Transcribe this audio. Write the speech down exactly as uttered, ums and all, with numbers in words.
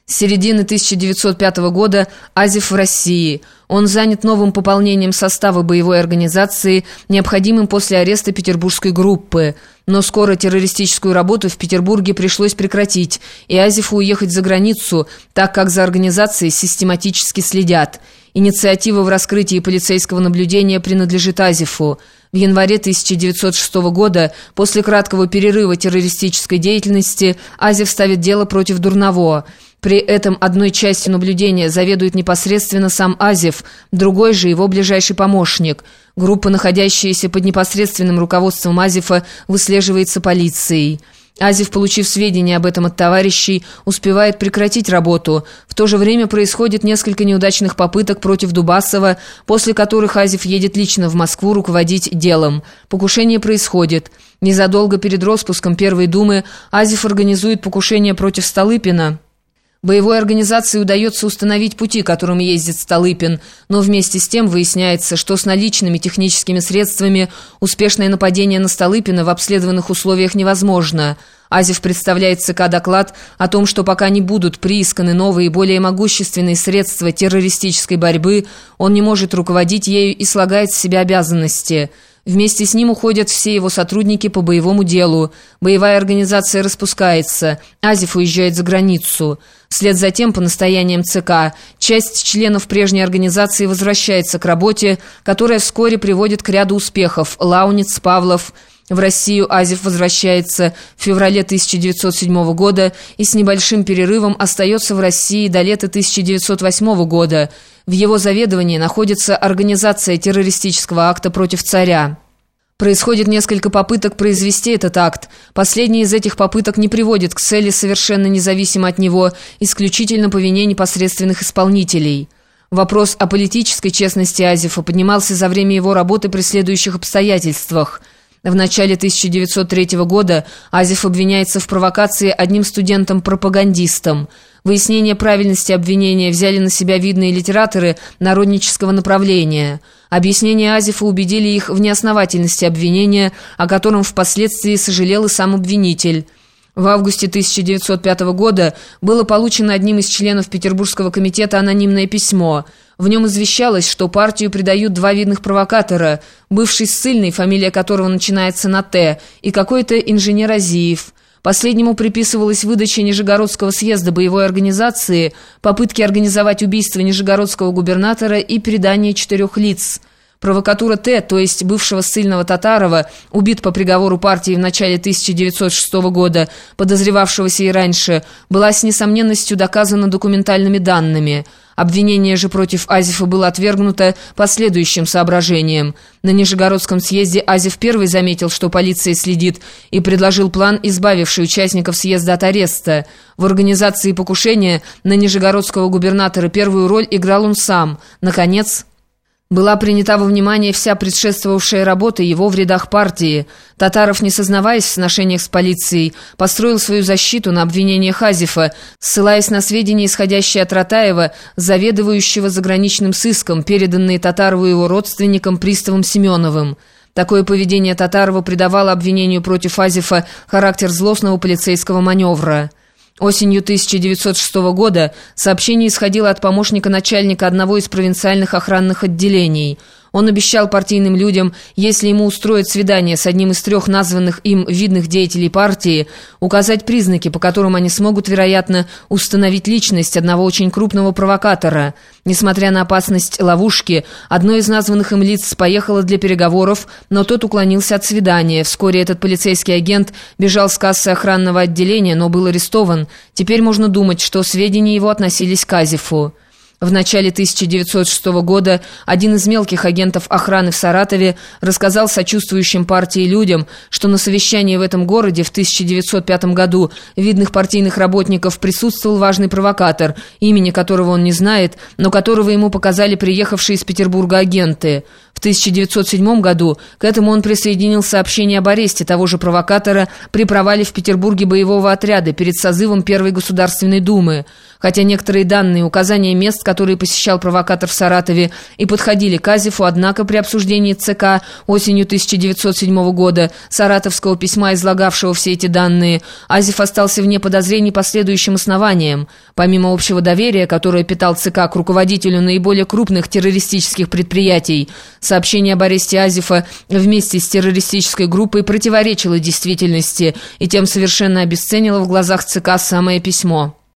С середины тысяча девятьсот пятого года Азев в России. Он занят новым пополнением состава боевой организации, необходимым после ареста петербургской группы. Но скоро террористическую работу в Петербурге пришлось прекратить, и Азеву уехать за границу, так как за организацией систематически следят. Инициатива в раскрытии полицейского наблюдения принадлежит Азеву. В январе тысяча девятьсот шестого года, после краткого перерыва террористической деятельности, Азев ставит дело против Дурново. При этом одной частью наблюдения заведует непосредственно сам Азев, другой же его ближайший помощник. Группа, находящаяся под непосредственным руководством Азева, выслеживается полицией. Азев, получив сведения об этом от товарищей, успевает прекратить работу. В то же время происходит несколько неудачных попыток против Дубасова, после которых Азев едет лично в Москву руководить делом. Покушение происходит. Незадолго перед распуском Первой Думы Азев организует покушение против Столыпина. Боевой организации удается установить пути, которыми ездит Столыпин, но вместе с тем выясняется, что с наличными техническими средствами успешное нападение на Столыпина в обследованных условиях невозможно. Азев представляет ЦК доклад о том, что пока не будут приисканы новые и более могущественные средства террористической борьбы, он не может руководить ею и слагает с себя обязанности. Вместе с ним уходят все его сотрудники по боевому делу. Боевая организация распускается. Азев уезжает за границу. Вслед за тем, по настояниям ЦК, часть членов прежней организации возвращается к работе, которая вскоре приводит к ряду успехов. Лауниц, Павлов. В Россию Азев возвращается в феврале тысяча девятьсот седьмого года и с небольшим перерывом остается в России до лета тысяча девятьсот восьмого года. В его заведовании находится организация террористического акта против царя. Происходит несколько попыток произвести этот акт. Последняя из этих попыток не приводит к цели совершенно независимо от него, исключительно по вине непосредственных исполнителей. Вопрос о политической честности Азева поднимался за время его работы при следующих обстоятельствах. В начале тысяча девятьсот третьего года Азев обвиняется в провокации одним студентом-пропагандистом. Выяснение правильности обвинения взяли на себя видные литераторы народнического направления. Объяснения Азева убедили их в неосновательности обвинения, о котором впоследствии сожалел и сам обвинитель. В августе тысяча девятьсот пятого года было получено одним из членов Петербургского комитета анонимное письмо. В нем извещалось, что партию предают два видных провокатора, бывший ссыльный, фамилия которого начинается на «Т», и какой-то инженер Азиев. Последнему приписывалась выдача Нижегородского съезда боевой организации, попытки организовать убийство нижегородского губернатора и передание четырех лиц. Провокатура Т, то есть бывшего ссыльного Татарова, убит по приговору партии в начале тысяча девятьсот шестого года, подозревавшегося и раньше, была с несомненностью доказана документальными данными. Обвинение же против Азева было отвергнуто по следующим соображениям. На Нижегородском съезде Азев первый заметил, что полиция следит, и предложил план, избавивший участников съезда от ареста. В организации покушения на нижегородского губернатора первую роль играл он сам. Наконец, была принята во внимание вся предшествовавшая работа его в рядах партии. Татаров, не сознаваясь в сношениях с полицией, построил свою защиту на обвинениях Азева, ссылаясь на сведения, исходящие от Ратаева, заведующего заграничным сыском, переданные Татарову и его родственникам Приставом Семеновым. Такое поведение Татарова придавало обвинению против Азева характер злостного полицейского маневра. Осенью тысяча девятьсот шестого года сообщение исходило от помощника начальника одного из провинциальных охранных отделений. Он обещал партийным людям, если ему устроят свидание с одним из трех названных им видных деятелей партии, указать признаки, по которым они смогут, вероятно, установить личность одного очень крупного провокатора. Несмотря на опасность ловушки, одно из названных им лиц поехало для переговоров, но тот уклонился от свидания. Вскоре этот полицейский агент бежал с кассы охранного отделения, но был арестован. Теперь можно думать, что сведения его относились к Азеву. В начале тысяча девятьсот шестого года один из мелких агентов охраны в Саратове рассказал сочувствующим партии людям, что на совещании в этом городе в тысяча девятьсот пятом году видных партийных работников присутствовал важный провокатор, имени которого он не знает, но которого ему показали приехавшие из Петербурга агенты. В тысяча девятьсот седьмом году к этому он присоединил сообщение об аресте того же провокатора при провале в Петербурге боевого отряда перед созывом Первой Государственной Думы. Хотя некоторые данные и указания мест, которые посещал провокатор в Саратове, и подходили к Азифу, однако при обсуждении ЦК осенью тысяча девятьсот седьмого года саратовского письма, излагавшего все эти данные, Азиф остался вне подозрений по следующим основаниям. Помимо общего доверия, которое питал ЦК к руководителю наиболее крупных террористических предприятий, сообщение об аресте Азифа вместе с террористической группой противоречило действительности и тем совершенно обесценило в глазах ЦК самое письмо.